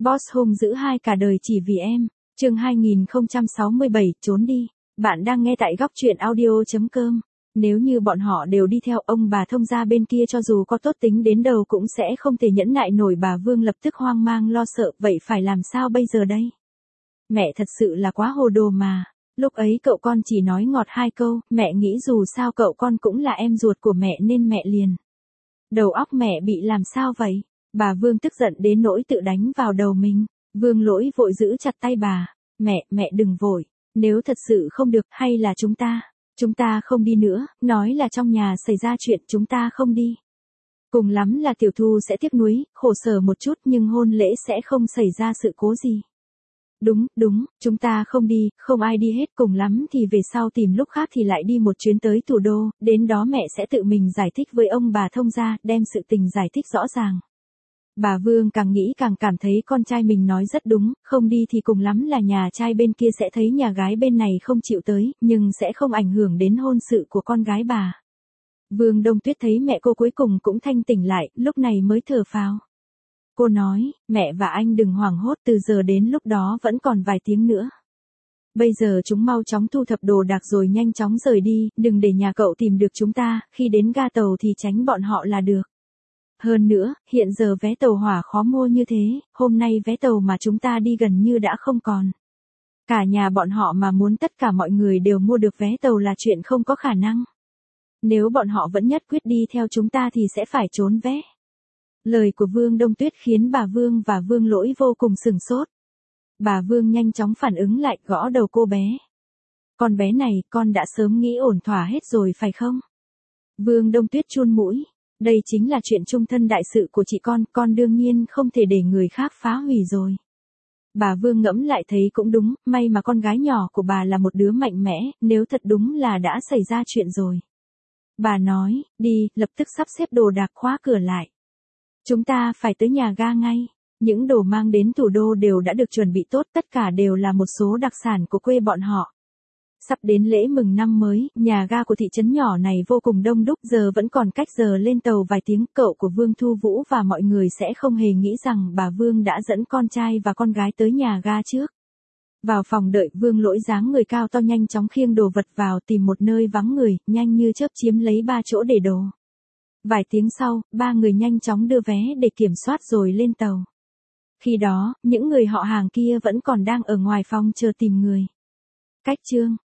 Boss hung dữ hai cả đời chỉ vì em. Chương 2067, trốn đi. Bạn đang nghe tại góc audio.com. Nếu như bọn họ đều đi theo ông bà thông gia bên kia cho dù có tốt tính đến đâu cũng sẽ không thể nhẫn nại nổi. Bà Vương lập tức hoang mang lo sợ, vậy phải làm sao bây giờ đây? Mẹ thật sự là quá hồ đồ mà. Lúc ấy cậu con chỉ nói ngọt hai câu, mẹ nghĩ dù sao cậu con cũng là em ruột của mẹ nên mẹ liền. Đầu óc mẹ bị làm sao vậy? Bà Vương tức giận đến nỗi tự đánh vào đầu mình. Vương Lỗi vội giữ chặt tay bà. Mẹ đừng vội. Nếu thật sự không được, hay là chúng ta không đi nữa, nói là trong nhà xảy ra chuyện chúng ta không đi. Cùng lắm là Tiểu Thu sẽ tiếc nuối, khổ sở một chút nhưng hôn lễ sẽ không xảy ra sự cố gì. Đúng, chúng ta không đi, không ai đi hết, cùng lắm thì về sau tìm lúc khác thì lại đi một chuyến tới thủ đô, đến đó mẹ sẽ tự mình giải thích với ông bà thông gia, đem sự tình giải thích rõ ràng. Bà Vương càng nghĩ càng cảm thấy con trai mình nói rất đúng, không đi thì cùng lắm là nhà trai bên kia sẽ thấy nhà gái bên này không chịu tới, nhưng sẽ không ảnh hưởng đến hôn sự của con gái bà. Vương Đông Tuyết thấy mẹ cô cuối cùng cũng thanh tỉnh lại, lúc này mới thở phào. Cô nói, mẹ và anh đừng hoảng hốt, từ giờ đến lúc đó vẫn còn vài tiếng nữa. Bây giờ chúng mau chóng thu thập đồ đạc rồi nhanh chóng rời đi, đừng để nhà cậu tìm được chúng ta, khi đến ga tàu thì tránh bọn họ là được. Hơn nữa, hiện giờ vé tàu hỏa khó mua như thế, hôm nay vé tàu mà chúng ta đi gần như đã không còn. Cả nhà bọn họ mà muốn tất cả mọi người đều mua được vé tàu là chuyện không có khả năng. Nếu bọn họ vẫn nhất quyết đi theo chúng ta thì sẽ phải trốn vé. Lời của Vương Đông Tuyết khiến bà Vương và Vương Lỗi vô cùng sửng sốt. Bà Vương nhanh chóng phản ứng lại, gõ đầu cô bé. Con bé này, con đã sớm nghĩ ổn thỏa hết rồi phải không? Vương Đông Tuyết chun mũi. Đây chính là chuyện chung thân đại sự của chị con đương nhiên không thể để người khác phá hủy rồi. Bà Vương ngẫm lại thấy cũng đúng, may mà con gái nhỏ của bà là một đứa mạnh mẽ, nếu thật đúng là đã xảy ra chuyện rồi. Bà nói, đi, lập tức sắp xếp đồ đạc khóa cửa lại. Chúng ta phải tới nhà ga ngay. Những đồ mang đến thủ đô đều đã được chuẩn bị tốt, tất cả đều là một số đặc sản của quê bọn họ. Sắp đến lễ mừng năm mới, nhà ga của thị trấn nhỏ này vô cùng đông đúc, giờ vẫn còn cách giờ lên tàu vài tiếng, cậu của Vương Thu Vũ và mọi người sẽ không hề nghĩ rằng bà Vương đã dẫn con trai và con gái tới nhà ga trước. Vào phòng đợi, Vương Lỗi dáng người cao to nhanh chóng khiêng đồ vật vào, tìm một nơi vắng người, nhanh như chớp chiếm lấy 3 chỗ để đồ. Vài tiếng sau, 3 người nhanh chóng đưa vé để kiểm soát rồi lên tàu. Khi đó, những người họ hàng kia vẫn còn đang ở ngoài phòng chờ tìm người. Cách chương